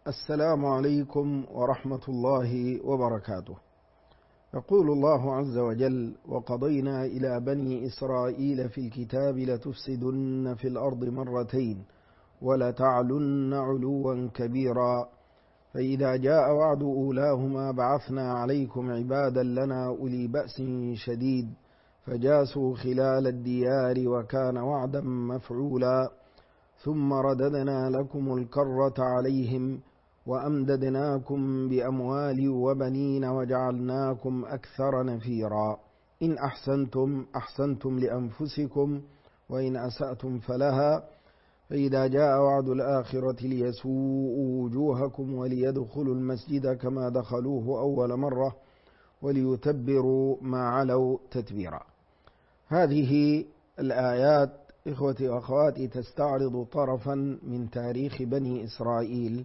السلام عليكم ورحمة الله وبركاته. يقول الله عز وجل: وقضينا إلى بني إسرائيل في الكتاب لتفسدن في الأرض مرتين ولتعلن علوا كبيرا فإذا جاء وعد أولاهما بعثنا عليكم عبادا لنا أولي بأس شديد فجاسوا خلال الديار وكان وعدا مفعولا ثم رددنا لكم الكرة عليهم وأمددناكم بأموال وبنين وجعلناكم أكثر نفيرا إن أحسنتم أحسنتم لأنفسكم وإن أسأتم فلها فإذا جاء وعد الآخرة ليسوءوا وجوهكم وليدخلوا المسجد كما دخلوه أول مرة وليتبروا ما علوا تتبيرا. هذه الآيات إخوتي وأخواتي تستعرض طرفا من تاريخ بني إسرائيل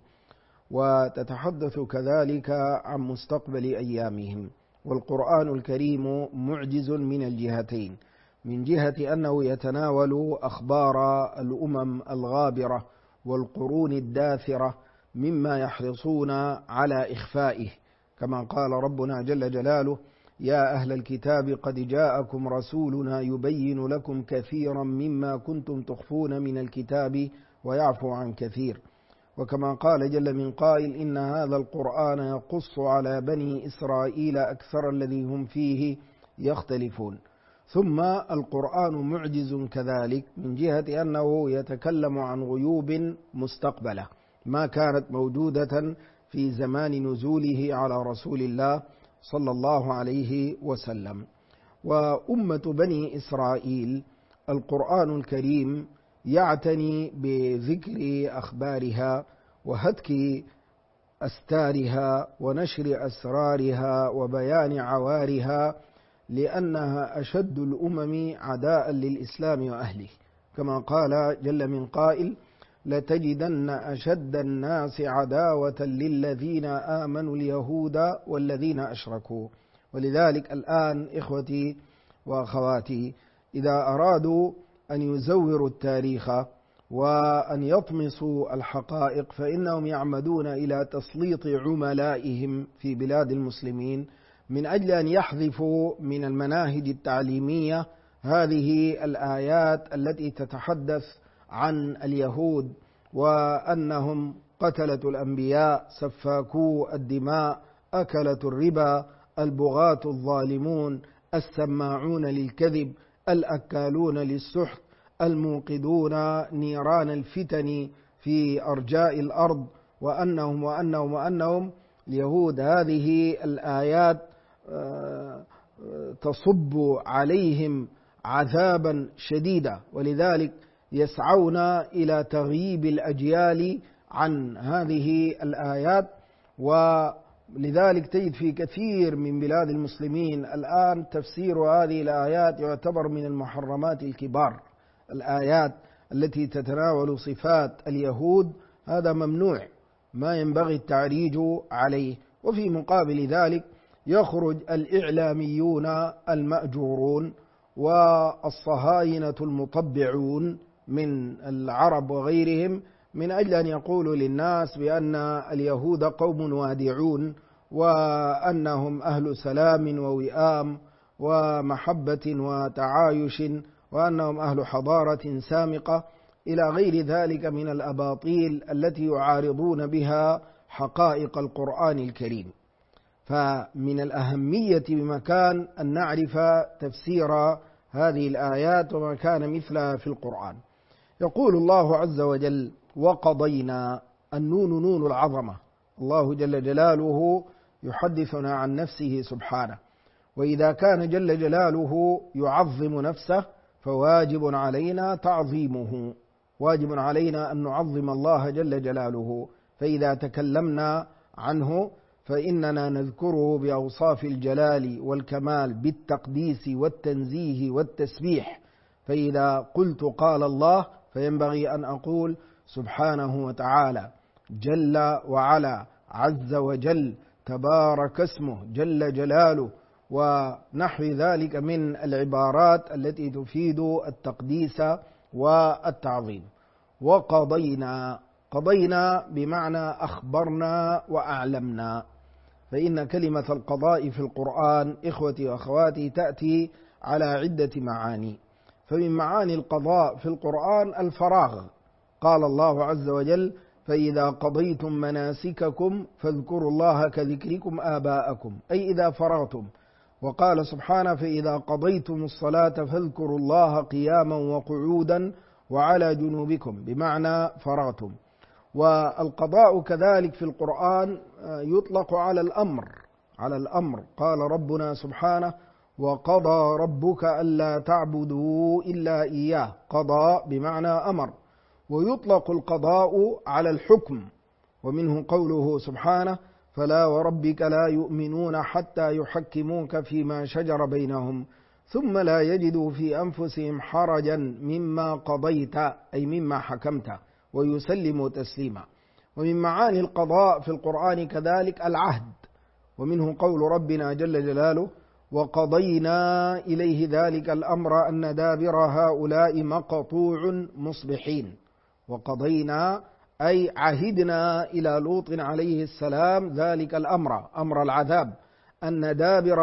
وتتحدث كذلك عن مستقبل أيامهم. والقرآن الكريم معجز من الجهتين: من جهة أنه يتناول أخبار الأمم الغابرة والقرون الداثرة مما يحرصون على إخفائه، كما قال ربنا جل جلاله: يا أهل الكتاب قد جاءكم رسولنا يبين لكم كثيرا مما كنتم تخفون من الكتاب ويعفو عن كثير. وكما قال جل من قائل: إن هذا القرآن يقص على بني إسرائيل أكثر الذي هم فيه يختلفون. ثم القرآن معجز كذلك من جهة أنه يتكلم عن غيوب مستقبلة ما كانت موجودة في زمان نزوله على رسول الله صلى الله عليه وسلم. وأمة بني إسرائيل القرآن الكريم يعتني بذكر أخبارها وهتك أستارها ونشر أسرارها وبيان عوارها، لأنها أشد الأمم عداء للإسلام وأهله، كما قال جل من قائل: لتجدن أشد الناس عداوة للذين آمنوا اليهود والذين أشركوا. ولذلك الآن إخوتي وأخواتي إذا أرادوا أن يزوروا التاريخ وأن يطمسوا الحقائق فإنهم يعمدون إلى تسليط عملائهم في بلاد المسلمين من أجل أن يحذفوا من المناهج التعليمية هذه الآيات التي تتحدث عن اليهود وأنهم قتلة الأنبياء، سفاكو الدماء، أكلة الربا، البغاة الظالمون، السماعون للكذب، الأكالون للسحت، الموقدون نيران الفتن في أرجاء الأرض، وأنهم اليهود. هذه الآيات تصب عليهم عذابا شديدا، ولذلك يسعون إلى تغييب الأجيال عن هذه الآيات. ولذلك تجد في كثير من بلاد المسلمين الآن تفسير هذه الآيات يعتبر من المحرمات الكبار. الآيات التي تتناول صفات اليهود هذا ممنوع، ما ينبغي التعريج عليه. وفي مقابل ذلك يخرج الإعلاميون المأجورون والصهاينة المطبعون من العرب وغيرهم من أجل أن يقولوا للناس بأن اليهود قوم وادعون وأنهم أهل سلام ووئام ومحبة وتعايش وأنهم أهل حضارة سامقة إلى غير ذلك من الأباطيل التي يعارضون بها حقائق القرآن الكريم. فمن الأهمية بمكان أن نعرف تفسير هذه الآيات وما كان مثلها في القرآن. يقول الله عز وجل: وقضينا. النون نون العظمة، الله جل جلاله يحدثنا عن نفسه سبحانه، وإذا كان جل جلاله يعظم نفسه فواجب علينا تعظيمه، واجب علينا أن نعظم الله جل جلاله. فإذا تكلمنا عنه فإننا نذكره بأوصاف الجلال والكمال بالتقديس والتنزيه والتسبيح. فإذا قلت قال الله فينبغي أن أقول سبحانه وتعالى، جل وعلا، عز وجل، تبارك اسمه، جل جلاله، ونحو ذلك من العبارات التي تفيد التقديس والتعظيم. وقضينا، قضينا بمعنى أخبرنا وأعلمنا، فإن كلمة القضاء في القرآن إخوتي وأخواتي تأتي على عدة معاني. فمن معاني القضاء في القرآن الفراغ، قال الله عز وجل: فإذا قضيتم مناسككم فاذكروا الله كذكركم آباءكم، أي إذا فرغتم. وقال سبحانه: فإذا قضيتم الصلاة فاذكروا الله قياما وقعودا وعلى جنوبكم، بمعنى فرغتم. والقضاء كذلك في القرآن يطلق على الأمر. قال ربنا سبحانه: وقضى ربك ألا تعبدوا إلا إياه، قضى بمعنى أمر. ويطلق القضاء على الحكم، ومنه قوله سبحانه: فلا وربك لا يؤمنون حتى يحكموك فيما شجر بينهم ثم لا يجدوا في أنفسهم حرجا مما قضيت، أي مما حكمت، ويسلموا تسليما. ومن معاني القضاء في القرآن كذلك العهد، ومنه قول ربنا جل جلاله: وقضينا إليه ذلك الأمر أن دابر هؤلاء مقطوع مصبحين. وقضينا أي عهدنا إلى لوط عليه السلام ذلك الأمر، أمر العذاب، أن دابر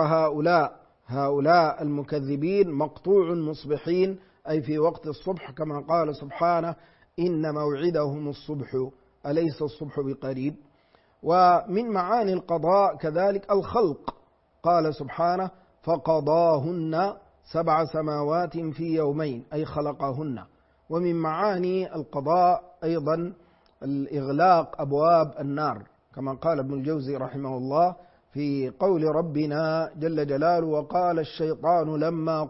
هؤلاء المكذبين مقطوع مصبحين، أي في وقت الصبح، كما قال سبحانه: إن موعدهم الصبح أليس الصبح بقريب. ومن معاني القضاء كذلك الخلق، قال سبحانه: فقضاهن 7 سماوات في يومين، أي خلقهن. ومن معاني القضاء أيضا الإغلاق أبواب النار، كما قال ابن الجوزي رحمه الله في قول ربنا جل جلاله: وقال الشيطان لما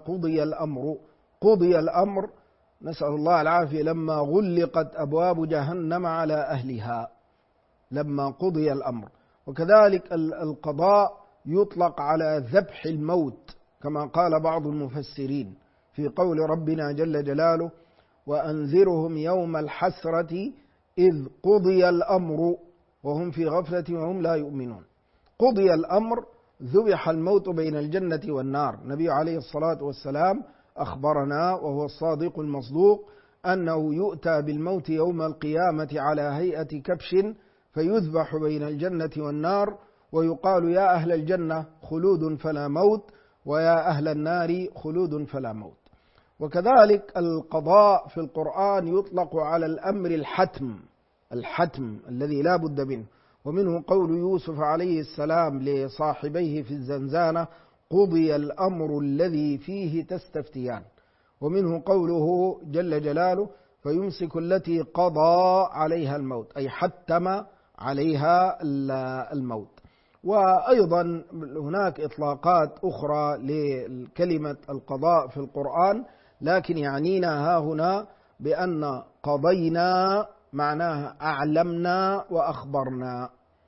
قضي الأمر، نسأل الله العافية، لما غلقت أبواب جهنم على أهلها، لما قضي الأمر. وكذلك القضاء يطلق على ذبح الموت، كما قال بعض المفسرين في قول ربنا جل جلاله: وأنذرهم يوم الحسرة إذ قضي الأمر وهم في غفلة وهم لا يؤمنون. قضي الأمر، ذبح الموت بين الجنة والنار. النبي عليه الصلاة والسلام أخبرنا وهو الصادق المصدوق أنه يؤتى بالموت يوم القيامة على هيئة كبش، فيذبح بين الجنة والنار، ويقال: يا أهل الجنة خلود فلا موت، ويا أهل النار خلود فلا موت. وكذلك القضاء في القرآن يطلق على الأمر الحتم الذي لا بد منه، ومنه قول يوسف عليه السلام لصاحبيه في الزنزانة: قضي الأمر الذي فيه تستفتيان. ومنه قوله جل جلاله: فيمسك التي قضى عليها الموت، أي حتم عليها الموت. وأيضا هناك إطلاقات أخرى لكلمة القضاء في القرآن، لكن يعنينا ها هنا بأن قضينا معناها أعلمنا وأخبرنا.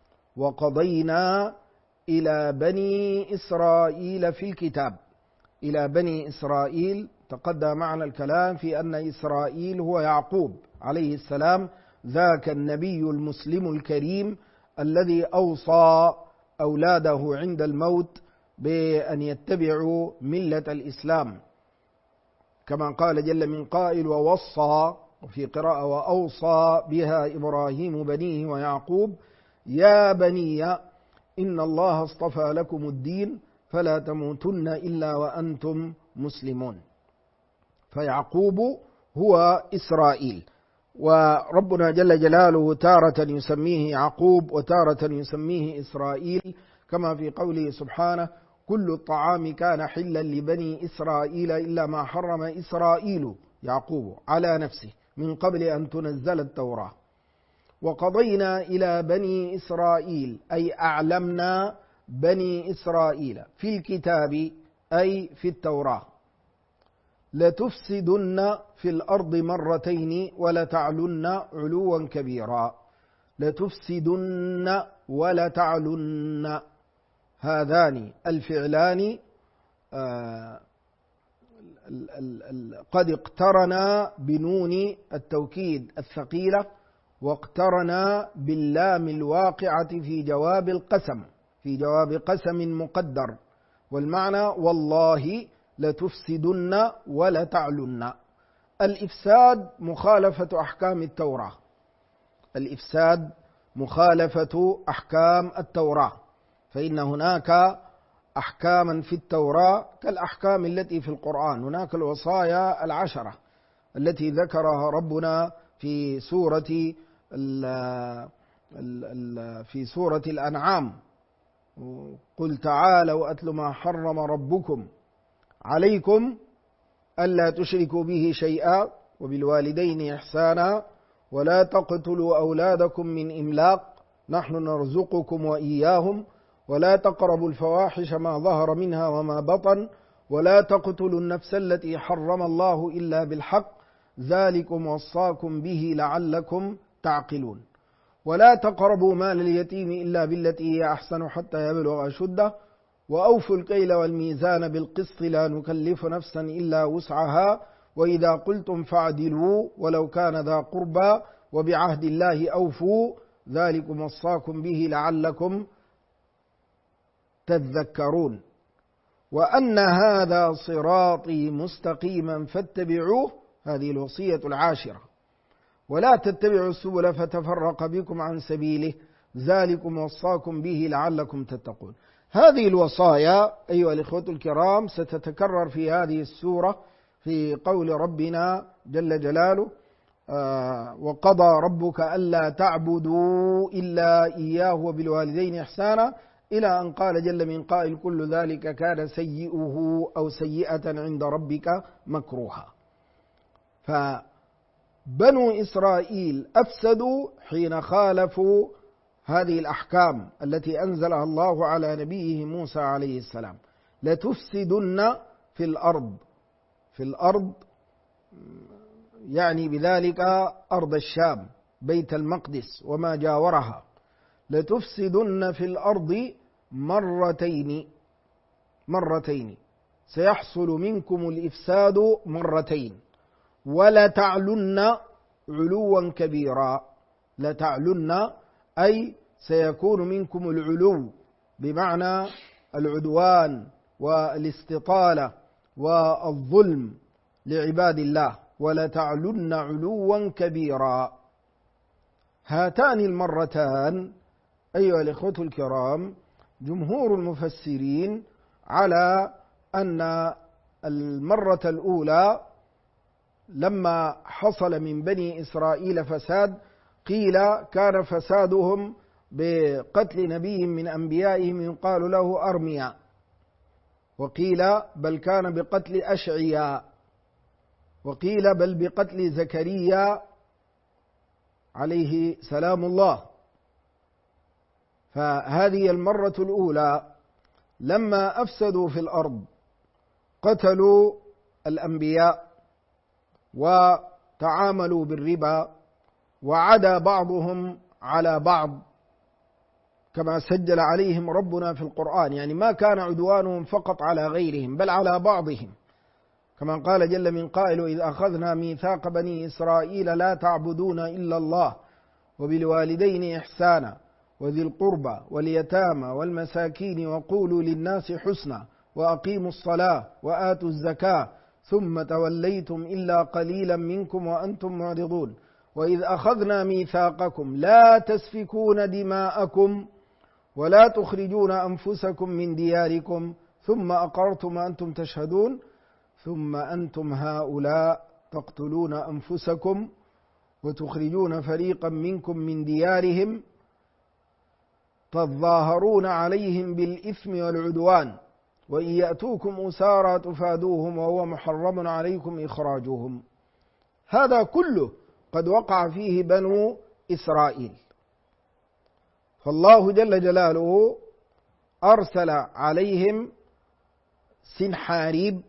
وقضينا إلى بني إسرائيل في الكتاب، إلى بني إسرائيل تقدم معنا الكلام في أن إسرائيل هو يعقوب عليه السلام، ذاك النبي المسلم الكريم الذي أوصى أولاده عند الموت بأن يتبعوا ملة الإسلام، كما قال جل من قائل: ووصى، وفي قراءة: وأوصى بها إبراهيم بنيه ويعقوب يا بني إن الله اصطفى لكم الدين فلا تموتن إلا وأنتم مسلمون. فيعقوب هو إسرائيل، وربنا جل جلاله تارة يسميه يعقوب وتارة يسميه إسرائيل، كما في قوله سبحانه: كل الطعام كان حلا لبني إسرائيل إلا ما حرم إسرائيل يعقوب على نفسه من قبل أن تنزل التوراة. وقضينا إلى بني إسرائيل أي أعلمنا بني إسرائيل في الكتاب أي في التوراة: لتفسدن في الأرض مرتين ولتعلن علوا كبيرا. لتفسدن ولتعلن، هذان الفعلان قد اقترنا بنون التوكيد الثقيلة، واقترنا باللام الواقعة في جواب القسم، في جواب قسم مقدر، والمعنى: والله لتفسدن ولتعلن. الإفساد مخالفة أحكام التوراة، الإفساد مخالفة أحكام التوراة، فإن هناك أحكاما في التوراة كالأحكام التي في القرآن. هناك الوصايا العشرة التي ذكرها ربنا في سورة الأنعام: قل تعالوا أتل ما حرم ربكم عليكم ألا تشركوا به شيئا وبالوالدين إحسانا ولا تقتلوا أولادكم من إملاق نحن نرزقكم وإياهم ولا تقربوا الفواحش ما ظهر منها وما بطن ولا تقتلوا النفس التي حرم الله إلا بالحق ذلكم وصاكم به لعلكم تعقلون ولا تقربوا مال اليتيم إلا بالتي هي أحسن حتى يبلغ أشده وأوفوا الكيل والميزان بالقسط لا نكلف نفسا إلا وسعها وإذا قلتم فاعدلوا ولو كان ذا قربى وبعهد الله أوفوا ذلكم وصاكم به لعلكم تذكرون وأن هذا صراطي مستقيما فاتبعوه، هذه الوصية العاشرة، ولا تتبعوا السبل فتفرق بكم عن سبيله ذلكم وصاكم به لعلكم تتقون. هذه الوصايا أيها الإخوة الكرام ستتكرر في هذه السورة في قول ربنا جل جلاله: وقضى ربك ألا تعبدوا إلا إياه وبالوالدين إحسانا، إلى أن قال جل من قائل: كل ذلك كان سيئه أو سيئة عند ربك مكروها. فبنو إسرائيل أفسدوا حين خالفوا هذه الأحكام التي أنزلها الله على نبيه موسى عليه السلام: لتفسدن في الأرض يعني بذلك أرض الشام بيت المقدس وما جاورها، لتفسدن في الأرض مرتين سيحصل منكم الإفساد مرتين ولتعلن علوا كبيرا. لتعلن أي سيكون منكم العلو بمعنى العدوان والاستطالة والظلم لعباد الله، ولتعلن علوا كبيرا. هاتان المرتان أيها الإخوة الكرام جمهور المفسرين على أن المرة الأولى لما حصل من بني إسرائيل فساد قيل كان فسادهم بقتل نبي من أنبيائهم يقال له أرميا، وقيل بل كان بقتل أشعياء، وقيل بل بقتل زكريا عليه سلام الله. فهذه المرة الأولى لما أفسدوا في الأرض قتلوا الأنبياء وتعاملوا بالربا وعدا بعضهم على بعض كما سجل عليهم ربنا في القرآن، يعني ما كان عدوانهم فقط على غيرهم بل على بعضهم، كما قال جل من قائل: إذ أخذنا ميثاق بني إسرائيل لا تعبدون إلا الله وبالوالدين إحسانا وذي القربى واليتامى والمساكين وقولوا للناس حسنا وأقيموا الصلاة وآتوا الزكاة ثم توليتم إلا قليلا منكم وأنتم معرضون وإذ أخذنا ميثاقكم لا تسفكون دماءكم ولا تخرجون أنفسكم من دياركم ثم أقررتم وأنتم تشهدون ثم أنتم هؤلاء تقتلون أنفسكم وتخرجون فريقا منكم من ديارهم تظاهرون عليهم بالإثم والعدوان وإن يأتوكم أسارى تفادوهم وهو محرم عليكم إخراجهم. هذا كله قد وقع فيه بنو إسرائيل، فالله جل جلاله أرسل عليهم سنحاريب،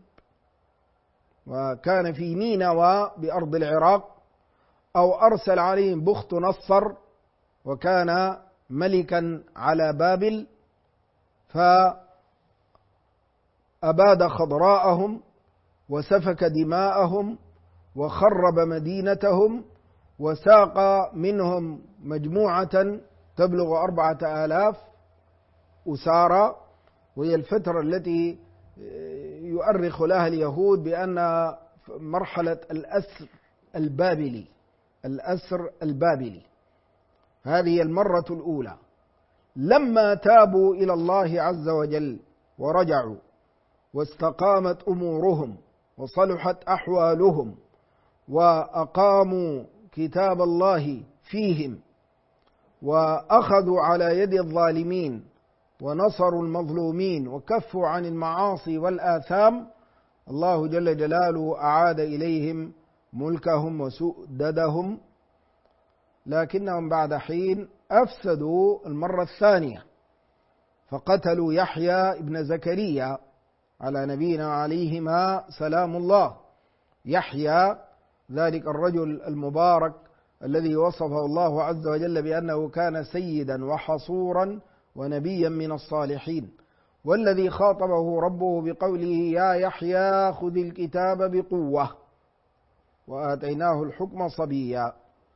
وكان في نينوى بأرض العراق، أو أرسل عليهم بخت نصر وكان ملكا على بابل، فأباد خضراءهم وسفك دماءهم وخرب مدينتهم وساق منهم مجموعة تبلغ 4000 أسارى، وهي الفترة التي يؤرخ لها اليهود بأن مرحلة الأسر البابلي. هذه المرة الأولى. لما تابوا إلى الله عز وجل ورجعوا واستقامت أمورهم وصلحت أحوالهم وأقاموا كتاب الله فيهم وأخذوا على يد الظالمين ونصروا المظلومين وكفوا عن المعاصي والآثام، الله جل جلاله أعاد إليهم ملكهم وسؤددهم، لكنهم بعد حين أفسدوا المرة الثانية، فقتلوا يحيى ابن زكريا على نبينا عليهما سلام الله. يحيى ذلك الرجل المبارك الذي وصفه الله عز وجل بأنه كان سيدا وحصورا ونبيا من الصالحين، والذي خاطبه ربه بقوله يا يحيى خذ الكتاب بقوة وآتيناه الحكم صبيا.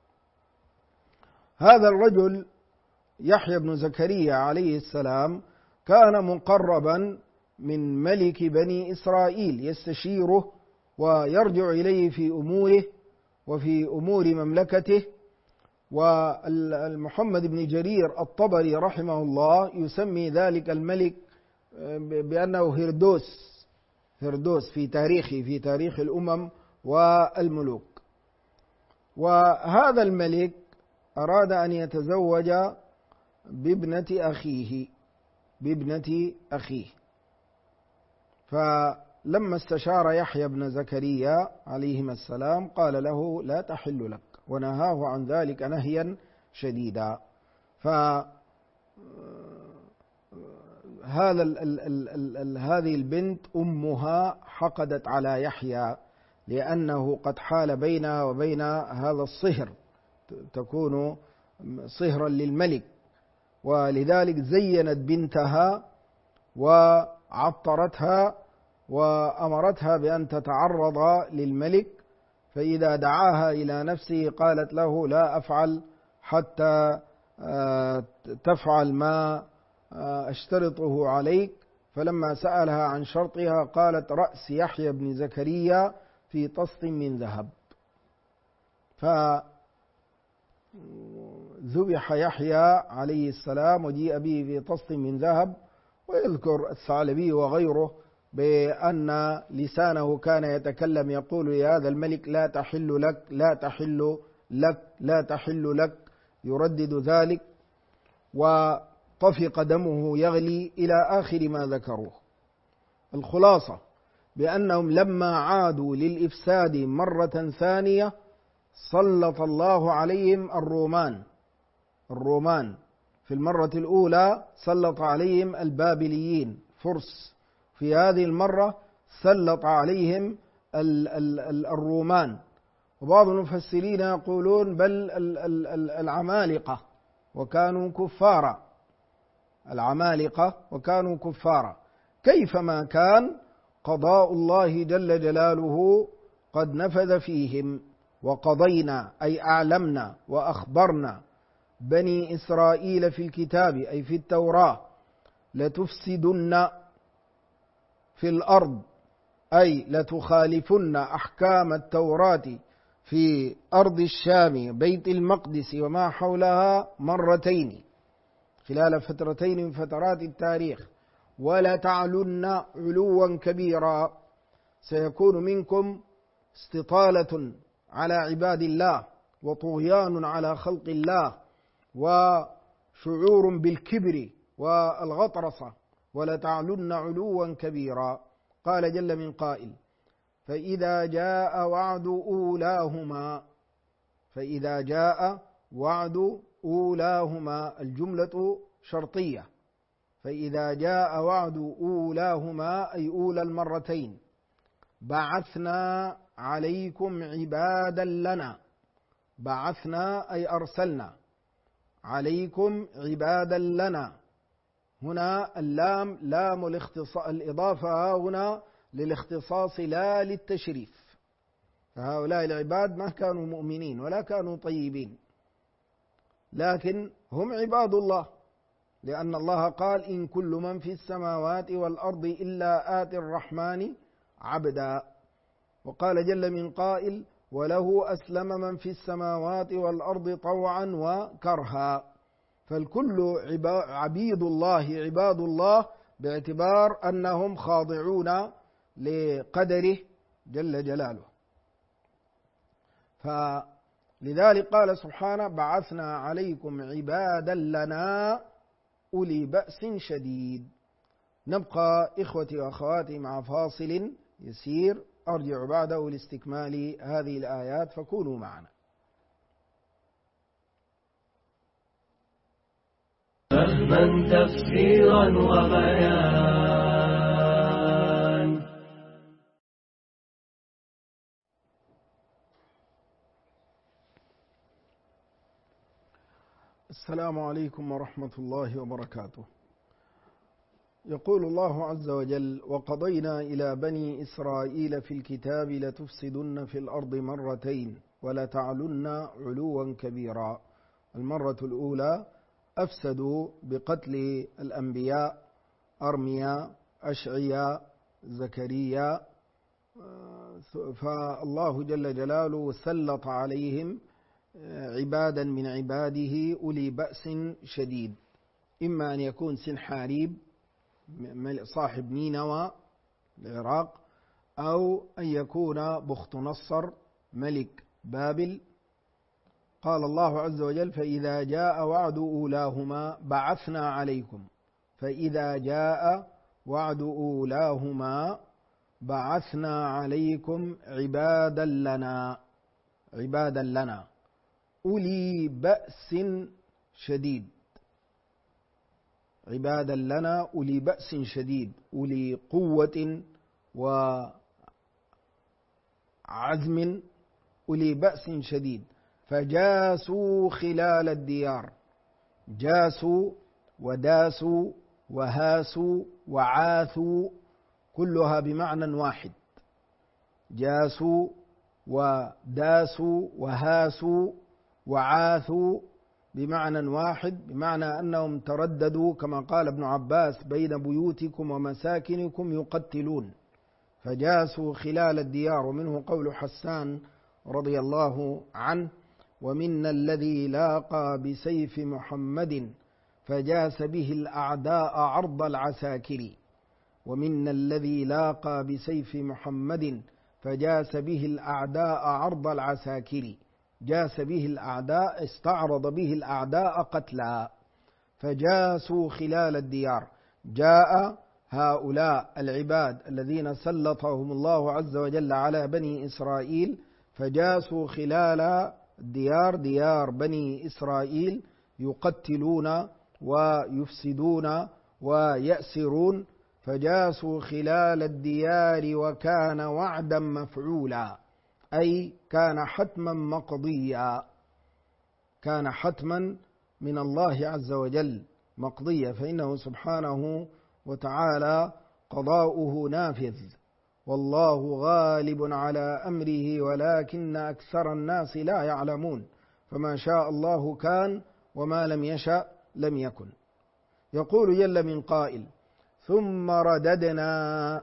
هذا الرجل يحيى بن زكريا عليه السلام كان مقربا من ملك بني إسرائيل يستشيره ويرجع إليه في أموره وفي أمور مملكته. والمحمد بن جرير الطبري رحمه الله يسمي ذلك الملك بأنه هردوس في تاريخه، في تاريخ الأمم والملوك. وهذا الملك أراد أن يتزوج بابنة أخيه، فلما استشار يحيى بن زكريا عليهما السلام قال له لا تحل لك، ونهاه عن ذلك نهيا شديدا. هذه البنت أمها حقدت على يحيى لأنه قد حال بينها وبين هذا الصهر، تكون صهرا للملك، ولذلك زينت بنتها وعطرتها وأمرتها بأن تتعرض للملك، فإذا دعاها إلى نفسه قالت له لا أفعل حتى تفعل ما أشترطه عليك. فلما سألها عن شرطها قالت رأس يحيى بن زكريا في طست من ذهب. فذبح يحيى عليه السلام وجيء به في طست من ذهب. ويذكر الثعلبي وغيره بأن لسانه كان يتكلم يقول لهذا الملك لا تحل لك لا تحل لك لا تحل لك، يردد ذلك، وطفق دمه يغلي إلى آخر ما ذكروه. الخلاصة بأنهم لما عادوا للإفساد مرة ثانية سلط الله عليهم الرومان. في المرة الأولى سلط عليهم البابليين فرس، في هذه المرة سلط عليهم الرومان. وبعض المفسرين يقولون بل العمالقة وكانوا كفارا، العمالقة وكانوا كفارا. كيفما كان قضاء الله جل جلاله قد نفذ فيهم، وقضينا أي أعلمنا وأخبرنا بني إسرائيل في الكتاب أي في التوراة لتفسدن في الأرض، أي لتخالفن أحكام التوراة في أرض الشام بيت المقدس وما حولها مرتين خلال فترتين من فترات التاريخ، ولتعلن علوا كبيرا. سيكون منكم استطالة على عباد الله وطغيان على خلق الله وشعور بالكبر والغطرسة، ولتعلن علوا كبيرا. قال جل من قائل فإذا جاء وعد أولاهما الجملة شرطية، فإذا جاء وعد أولاهما أي أولى المرتين بعثنا عليكم عبادا لنا، بعثنا أي أرسلنا عليكم عبادا لنا. هنا اللام لام الإضافة هنا للاختصاص لا للتشريف، فهؤلاء العباد ما كانوا مؤمنين ولا كانوا طيبين، لكن هم عباد الله، لأن الله قال إن كل من في السماوات والأرض إلا آتي الرحمن عبدا. وقال جل من قائل وله أسلم من في السماوات والأرض طوعا وكرها. فالكل عبيد الله عباد الله باعتبار أنهم خاضعون لقدره جل جلاله. فلذلك قال سبحانه: بعثنا عليكم عبادا لنا أولي بأس شديد. نبقى إخوتي وأخواتي مع فاصل يسير، أرجع بعده لاستكمال هذه الآيات، فكونوا معنا. فهما تفسيرا وبيان. السلام عليكم ورحمة الله وبركاته. يقول الله عز وجل: وقضينا إلى بني إسرائيل في الكتاب لتفسدن في الأرض مرتين ولتعلن علوا كبيرا. المرة الأولى أفسدوا بقتل الأنبياء أرميا أشعيا زكريا، فالله جل جلاله سلط عليهم عبادا من عباده أولي بأس شديد، إما أن يكون سنحاريب صاحب نينوى العراق، أو أن يكون بخت نصر ملك بابل. قال الله عز وجل: فإذا جاء وعد أولاهما بعثنا عليكم. فإذا جاء وعد أولاهما بعثنا عليكم عبادا لنا أولي بأس شديد. عبادا لنا أولي بأس شديد، أولي قوة وعزم، أولي بأس شديد. فجاسوا خلال الديار. جاسوا وداسوا وهاسوا وعاثوا، كلها بمعنى واحد. جاسوا وداسوا وهاسوا وعاثوا بمعنى واحد، بمعنى أنهم ترددوا كما قال ابن عباس: بين بيوتكم ومساكنكم يقتلون. فجاسوا خلال الديار. ومنه قول حسان رضي الله عنه: ومنا الذي لاقى بسيف محمد فجاس به الأعداء عرض العساكر. ومنا الذي لاقى بسيف محمد فجاس به الأعداء عرض العساكر. جاس به الأعداء، استعرض به الأعداء قتلا. فجاسوا خلال الديار. جاء هؤلاء العباد الذين سلطهم الله عز وجل على بني إسرائيل، فجاسوا خلال الديار، ديار بني إسرائيل، يقتلون ويفسدون ويأسرون. فجاسوا خلال الديار وكان وعدا مفعولا، أي كان حتما مقضيا، كان حتما من الله عز وجل مقضيا، فإنه سبحانه وتعالى قضاؤه نافذ، والله غالب على أمره ولكن أكثر الناس لا يعلمون. فما شاء الله كان، وما لم يشأ لم يكن. يقول جل من قائل: ثم رددنا.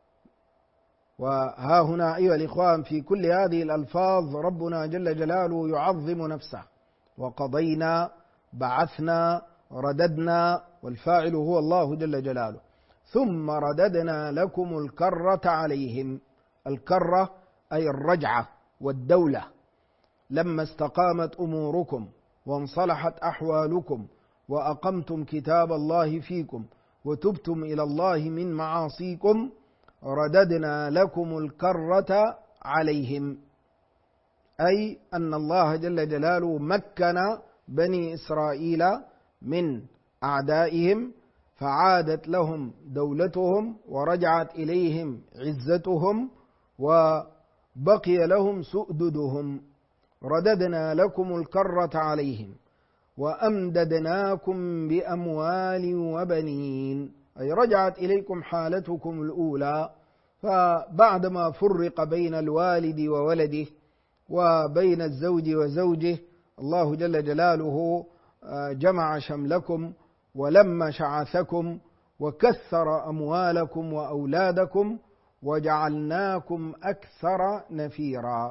وها هنا أيها الإخوان في كل هذه الألفاظ ربنا جل جلاله يعظم نفسه. وقضينا، بعثنا، رددنا، والفاعل هو الله جل جلاله. ثم رددنا لكم الكرة عليهم. الكرة أي الرجعة والدولة. لما استقامت أموركم وانصلحت أحوالكم وأقمتم كتاب الله فيكم وتبتم إلى الله من معاصيكم، رددنا لكم الكرة عليهم، أي أن الله جل جلاله مكن بني إسرائيل من أعدائهم، فعادت لهم دولتهم ورجعت إليهم عزتهم وبقي لهم سؤددهم. رددنا لكم الكرة عليهم وأمددناكم بأموال وبنين، أي رجعت إليكم حالتكم الأولى. فبعدما فرق بين الوالد وولده وبين الزوج وزوجه، الله جل جلاله جمع شملكم ولم شعثكم وكثر أموالكم وأولادكم وجعلناكم أكثر نفيرا،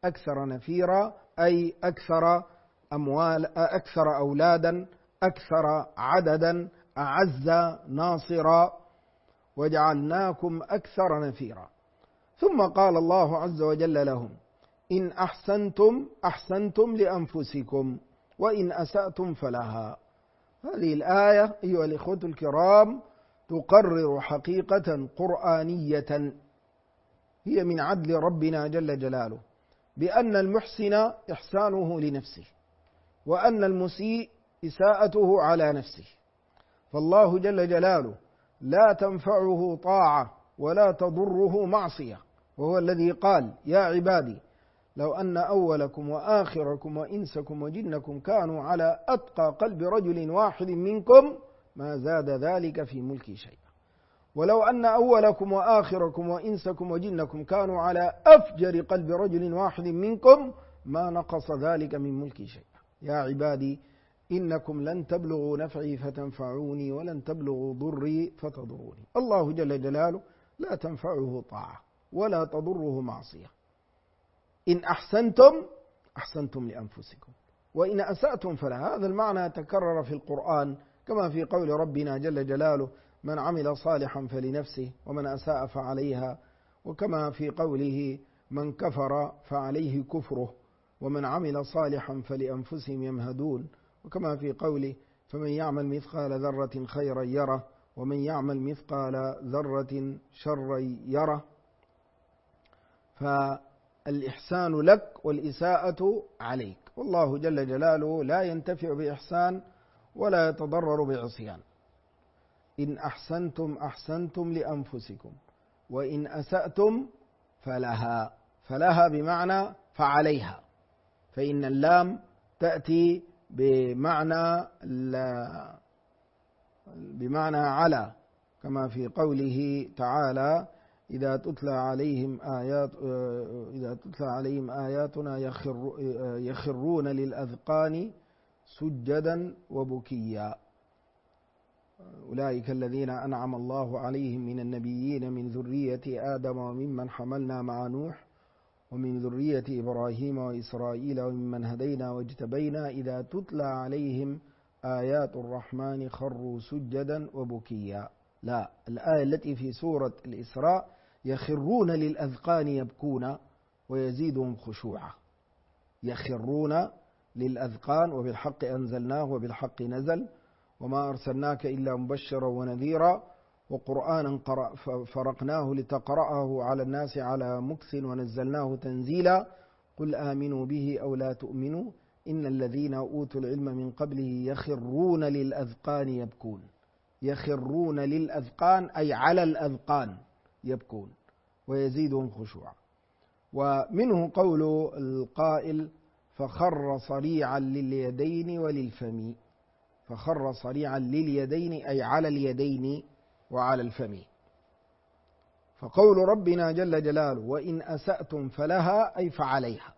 أكثر نفيرا أي أكثر أكثر أولادا، أكثر عددا، أعز ناصرا، وجعلناكم أكثر نفيرا. ثم قال الله عز وجل لهم: إن أحسنتم أحسنتم لأنفسكم وإن أسأتم فلها. هذه الآية أيها الإخوة الكرام تقرر حقيقة قرآنية هي من عدل ربنا جل جلاله، بأن المحسن إحسانه لنفسه، وأن المسيء إساءته على نفسه. فالله جل جلاله لا تنفعه طاعة ولا تضره معصية، وهو الذي قال: يا عبادي لو أن أولكم وآخركم وإنسكم وجنكم كانوا على أتقى قلب رجل واحد منكم ما زاد ذلك في ملكي شيئا، ولو أن أولكم وآخركم وإنسكم وجنكم كانوا على أفجر قلب رجل واحد منكم ما نقص ذلك من ملكي شيئا. يا عبادي إنكم لن تبلغوا نفعي فتنفعوني ولن تبلغوا ضري فتضروني. الله جل جلاله لا تنفعه طاعة ولا تضره معصية. إن أحسنتم أحسنتم لأنفسكم وإن أسأتم فلا. هذا المعنى تكرر في القرآن، كما في قول ربنا جل جلاله: من عمل صالحا فلنفسه ومن أساء فعليها، وكما في قوله: من كفر فعليه كفره ومن عمل صالحا فلأنفسهم يمهدون، وكما في قوله: فمن يعمل مثقال ذرة خيرا يره ومن يعمل مثقال ذرة شرا يره. فالإحسان لك والإساءة عليك، والله جل جلاله لا ينتفع بإحسان ولا يتضرر بعصيان. إن أحسنتم أحسنتم لأنفسكم وإن أسأتم فلها. فلها بمعنى فعليها، فإن اللام تأتي بمعنى على، كما في قوله تعالى: إذا تتلى عليهم آياتنا يخرون للأذقان سجدا وبكيا. أولئك الذين أنعم الله عليهم من النبيين من ذرية آدم وممن حملنا مع نوح ومن ذرية إبراهيم وإسرائيل وممن هدينا واجتبينا إذا تتلى عليهم آيات الرحمن خروا سجدا وبكيا. لا، الآية التي في سورة الإسراء: يخرون للأذقان يبكون ويزيدهم خشوعا. يخرون للأذقان، وبالحق أنزلناه وبالحق نزل وما أرسلناك إلا مبشرا ونذيرا وقرآنا فرقناه لتقرأه على الناس على مكث ونزلناه تنزيلا قل آمنوا به أو لا تؤمنوا إن الذين أوتوا العلم من قبله يخرون للأذقان يبكون. يخرون للأذقان أي على الأذقان يبكون ويزيدهم خشوعا. ومنه قول القائل: فخر صريعا لليدين وللفم. فخر صريعا لليدين أي على اليدين وعلى الفم. فقول ربنا جل جلاله: وإن أسأتم فلها أي فعليها.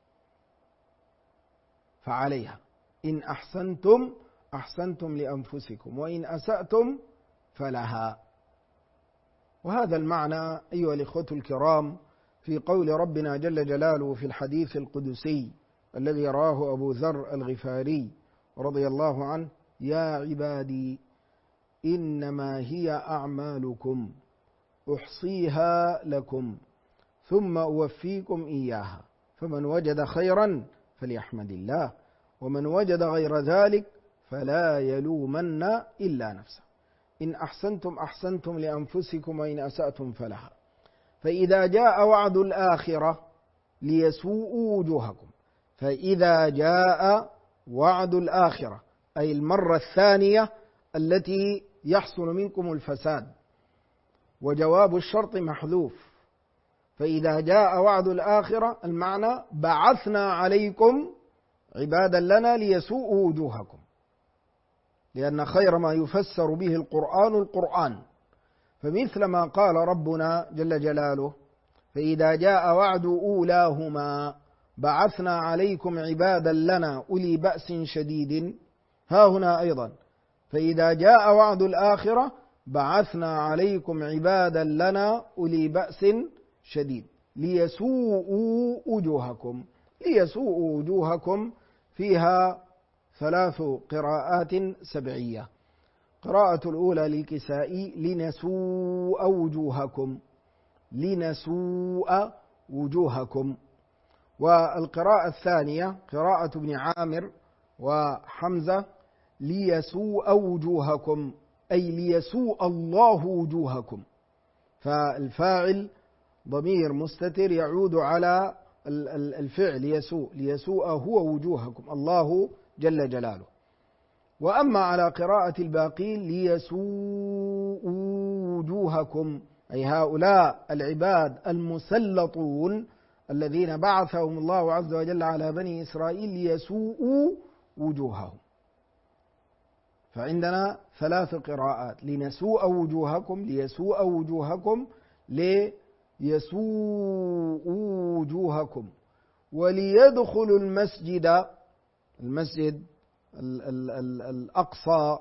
فعليها. إن أحسنتم أحسنتم لأنفسكم وإن أسأتم فلها. وهذا المعنى أيها الإخوة الكرام في قول ربنا جل جلاله في الحديث القدسي الذي رواه أبو ذر الغفاري رضي الله عنه: يا عبادي إنما هي أعمالكم أحصيها لكم ثم أوفيكم إياها فمن وجد خيرا فليحمد الله ومن وجد غير ذلك فلا يلومن إلا نفسه. إن أحسنتم أحسنتم لأنفسكم وإن أسأتم فلها. فإذا جاء وعد الآخرة ليسوءوا وجوهكم. فإذا جاء وعد الآخرة أي المرة الثانية التي يحصل منكم الفساد، وجواب الشرط محذوف. فإذا جاء وعد الآخرة المعنى: بعثنا عليكم عبادا لنا ليسوءوا وجوهكم، لأن خير ما يفسر به القرآن. فمثل ما قال ربنا جل جلاله: فإذا جاء وعد أولاهما بعثنا عليكم عبادا لنا أولي بأس شديد. ها هنا أيضا: فإذا جاء وعد الآخرة بعثنا عليكم عبادا لنا أولي بأس شديد. ليسوءوا وجوهكم. ليسوءوا وجوهكم فيها 3 قراءات سبعية. قراءة الأولى للكسائي لنسوء وجوهكم، لنسوء وجوهكم. والقراءة الثانية قراءة ابن عامر وحمزة ليسوء وجوهكم، أي ليسوء الله وجوهكم. فالفاعل ضمير مستتر يعود على الفعل يسوء، ليسوء هو وجوهكم الله جل جلاله. وأما على قراءة الباقين ليسوء وجوهكم، أي هؤلاء العباد المسلطون الذين بعثهم الله عز وجل على بني إسرائيل ليسوءوا وجوههم. فعندنا 3 قراءات: لنسوء وجوهكم، ليسوء وجوهكم، ليسوء وجوهكم. وليدخلوا المسجد الأقصى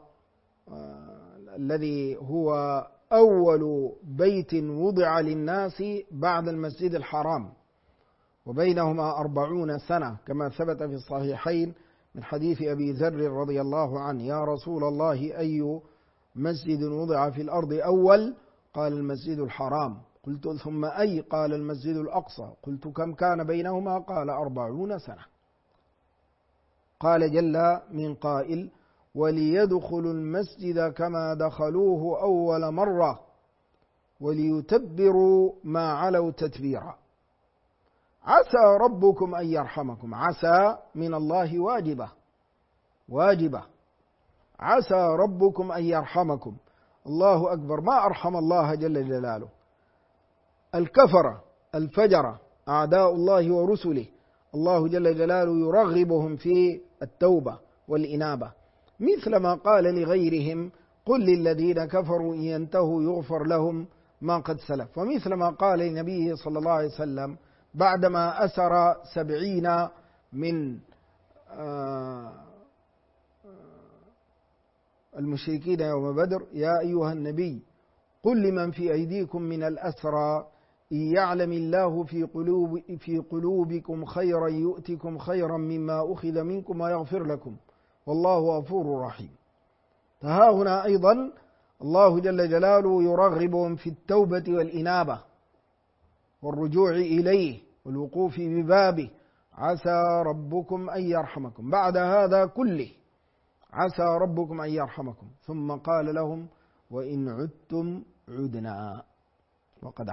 الذي هو أول بيت وضع للناس بعد المسجد الحرام، وبينهما 40 سنة كما ثبت في الصحيحين من حديث أبي ذر رضي الله عنه: يا رسول الله أي مسجد وضع في الأرض أول؟ قال: المسجد الحرام. قلت: ثم أي؟ قال: المسجد الأقصى. قلت: كم كان بينهما؟ قال: 40 سنة. قال جل من قائل: وليدخلوا المسجد كما دخلوه أول مرة وليتبروا ما علوا تتبيرا. عسى ربكم أن يرحمكم. عسى من الله واجبة. عسى ربكم أن يرحمكم. الله أكبر، ما أرحم الله جل جلاله. الكفرة الفجرة أعداء الله ورسله الله جل جلاله يرغبهم في التوبة والإنابة، مثل ما قال لغيرهم: قل للذين كفروا إن ينتهوا يغفر لهم ما قد سلف. ومثل ما قال لنبيه صلى الله عليه وسلم بعدما أسر 70 من المشركين يوم بدر: يا أيها النبي قل لمن في أيديكم من الأسرى إن يعلم الله في قلوبكم خيرا يؤتكم خيرا مما أخذ منكم ويغفر لكم والله غفور رحيم. فها هنا أيضا الله جل جلاله يرغبهم في التوبة والإنابة والرجوع إليه والوقوف ببابه. عسى ربكم أن يرحمكم. بعد هذا كله عسى ربكم أن يرحمكم، ثم قال لهم: وإن عدتم عدنا. وقد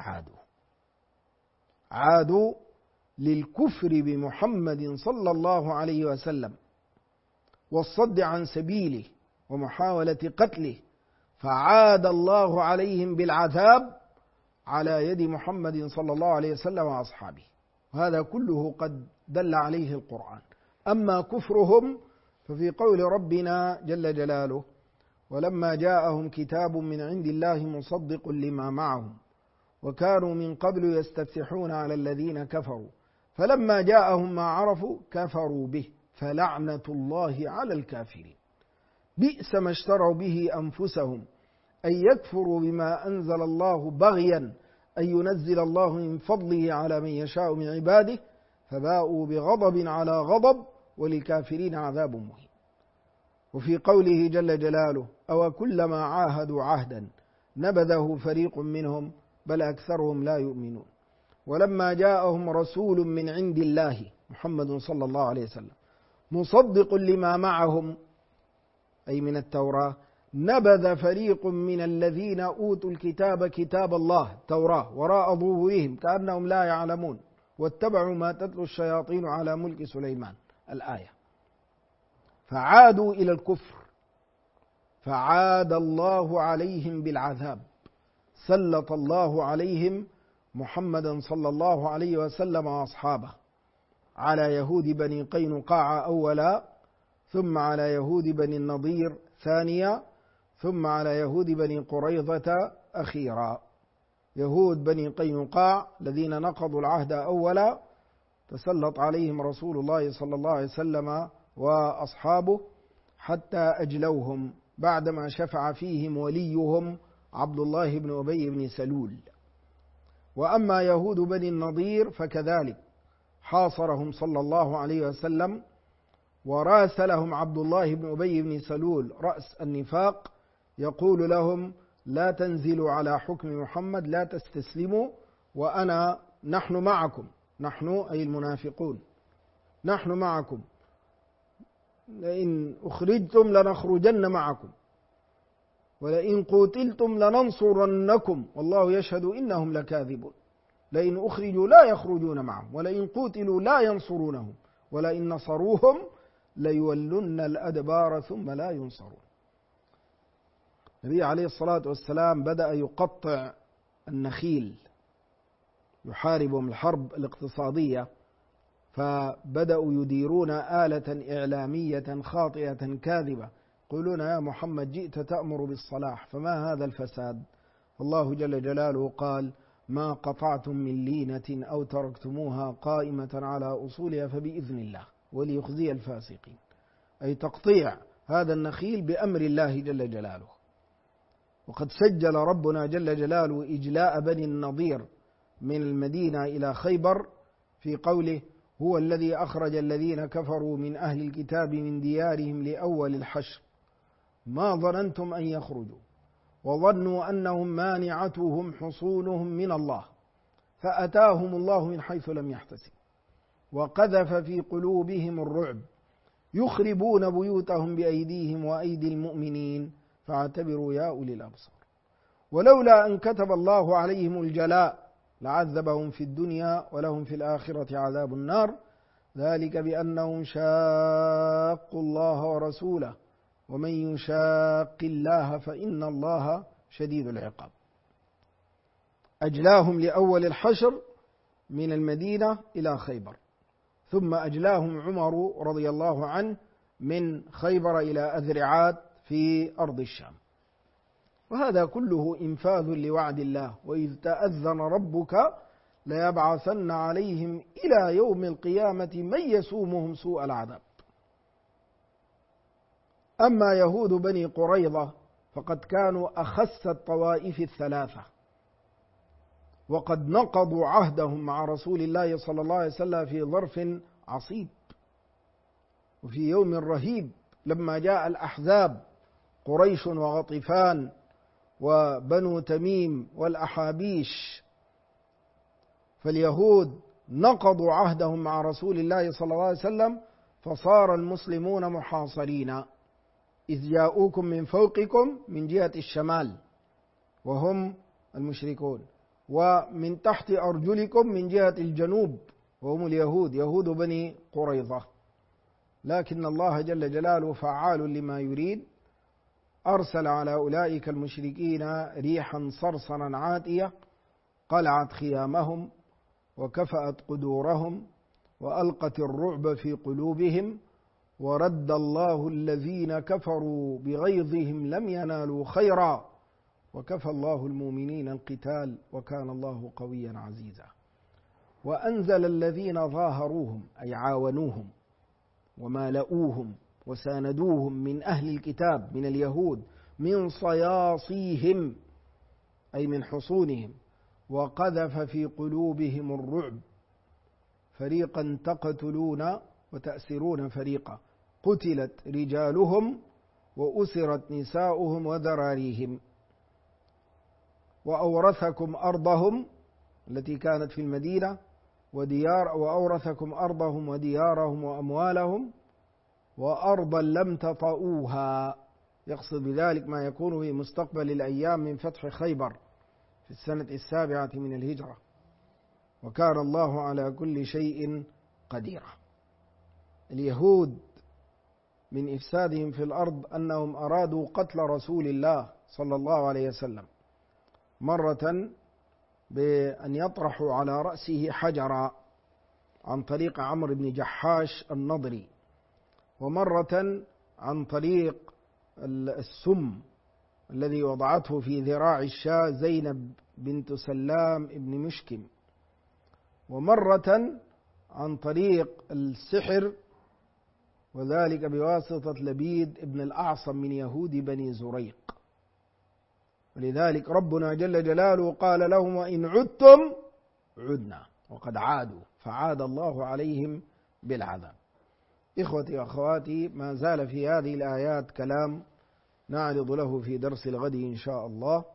عادوا للكفر بمحمد صلى الله عليه وسلم والصد عن سبيله ومحاولة قتله، فعاد الله عليهم بالعذاب على يد محمد صلى الله عليه وسلم وأصحابه. وهذا كله قد دل عليه القرآن. أما كفرهم ففي قول ربنا جل جلاله: ولما جاءهم كتاب من عند الله مصدق لما معهم وكانوا من قبل يستفتحون على الذين كفروا فلما جاءهم ما عرفوا كفروا به فلعنة الله على الكافرين. بئس ما اشتروا به أنفسهم أن يكفروا بما أنزل الله بغيا أن ينزل الله من فضله على من يشاء من عباده فباءوا بغضب على غضب وللكافرين عذاب مهين. وفي قوله جل جلاله: أو كلما عاهدوا عهدا نبذه فريق منهم بل أكثرهم لا يؤمنون. ولما جاءهم رسول من عند الله محمد صلى الله عليه وسلم مصدق لما معهم أي من التوراة نبذ فريق من الذين أوتوا الكتاب كتاب الله التوراة وراء ظهورهم كأنهم لا يعلمون واتبعوا ما تتلو الشياطين على ملك سليمان. الآية. فعادوا إلى الكفر فعاد الله عليهم بالعذاب. سلط الله عليهم محمدا صلى الله عليه وسلم وأصحابه على يهود بني قينقاع أولا، ثم على يهود بني النضير ثانيا، ثم على يهود بني قريظة أخيرا. يهود بني قينقاع الذين نقضوا العهد أولا تسلط عليهم رسول الله صلى الله عليه وسلم وأصحابه حتى أجلوهم بعدما شفع فيهم وليهم عبد الله بن أبي بن سلول. وأما يهود بني النضير فكذلك حاصرهم صلى الله عليه وسلم، وراسلهم عبد الله بن أبي بن سلول رأس النفاق يقول لهم: لا تنزلوا على حكم محمد، لا تستسلموا، نحن معكم، نحن أي المنافقون، نحن معكم، لئن أخرجتم لنخرجن معكم، ولئن قتلتم لننصرنكم والله يشهد إنهم لكاذبون. لئن أخرجوا لا يخرجون معهم، ولئن قتلوا لا ينصرونهم، ولئن نصروهم ليولن الأدبار ثم لا ينصرون. النبي عليه الصلاة والسلام بدأ يقطع النخيل، يحاربهم الحرب الاقتصادية، فبدأوا يديرون آلة إعلامية خاطئة كاذبة، يقولون: يا محمد جئت تأمر بالصلاح، فما هذا الفساد؟ الله جل جلاله قال: ما قطعتم من لينة أو تركتموها قائمة على أصولها فبإذن الله وليخزي الفاسقين، أي تقطيع هذا النخيل بأمر الله جل جلاله. وقد سجل ربنا جل جلاله إجلاء بني النضير من المدينة إلى خيبر في قوله: هو الذي أخرج الذين كفروا من أهل الكتاب من ديارهم لأول الحشر ما ظننتم أن يخرجوا وظنوا أنهم مانعتهم حصونهم من الله فأتاهم الله من حيث لم يحتسب وقذف في قلوبهم الرعب يخربون بيوتهم بأيديهم وأيدي المؤمنين فاعتبروا يا أولي الأبصار. ولولا أن كتب الله عليهم الجلاء لعذبهم في الدنيا ولهم في الآخرة عذاب النار، ذلك بأنهم شاقوا الله ورسوله ومن يشاق الله فإن الله شديد العقاب. أجلاهم لأول الحشر من المدينة إلى خيبر، ثم أجلاهم عمر رضي الله عنه من خيبر إلى أذرعات في أرض الشام. وهذا كله إنفاذ لوعد الله: وإذ تأذن ربك ليبعثن عليهم إلى يوم القيامة من يسومهم سوء العذاب. أما يهود بني قريظة فقد كانوا أخس الطوائف الثلاثة، وقد نقضوا عهدهم مع رسول الله صلى الله عليه وسلم في ظرف عصيب وفي يوم رهيب، لما جاء الأحزاب قريش وغطفان وبنو تميم والأحابيش، فاليهود نقضوا عهدهم مع رسول الله صلى الله عليه وسلم، فصار المسلمون محاصرين، إذ جاءوكم من فوقكم من جهة الشمال وهم المشركون، ومن تحت أرجلكم من جهة الجنوب وهم اليهود، يهود بني قريظة. لكن الله جل جلاله فعال لما يريد، أرسل على أولئك المشركين ريحا صرصرا عاتية قلعت خيامهم وكفأت قدورهم وألقت الرعب في قلوبهم، ورد الله الذين كفروا بغيظهم لم ينالوا خيرا وكفى الله المؤمنين القتال وكان الله قويا عزيزا. وأنزل الذين ظاهروهم أي عاونوهم ومالؤوهم وساندوهم من أهل الكتاب من اليهود من صياصيهم أي من حصونهم، وقذف في قلوبهم الرعب، فريقا تقتلون وتأسرون فريقا، قتلت رجالهم وأسرت نساؤهم وذراريهم، وأورثكم أرضهم التي كانت في المدينة وأورثكم أرضهم وديارهم وأموالهم وأرضا لم تطئوها، يقصد بذلك ما يكون في مستقبل الأيام من فتح خيبر في السنة 7 من الهجرة، وكان الله على كل شيء قديرا. اليهود من إفسادهم في الأرض أنهم أرادوا قتل رسول الله صلى الله عليه وسلم، مرة بأن يطرحوا على رأسه حجرا عن طريق عمرو بن جحاش النضري، ومرة عن طريق السم الذي وضعته في ذراع الشاة زينب بنت سلام ابن مشكم، ومرة عن طريق السحر، وذلك بواسطة لبيد ابن الأعصم من يهود بني زريق. ولذلك ربنا جل جلاله قال لهم: وإن عدتم عدنا، وقد عادوا فعاد الله عليهم بالعذاب. إخوتي وأخواتي، ما زال في هذه الآيات كلام نعرض له في درس الغد إن شاء الله.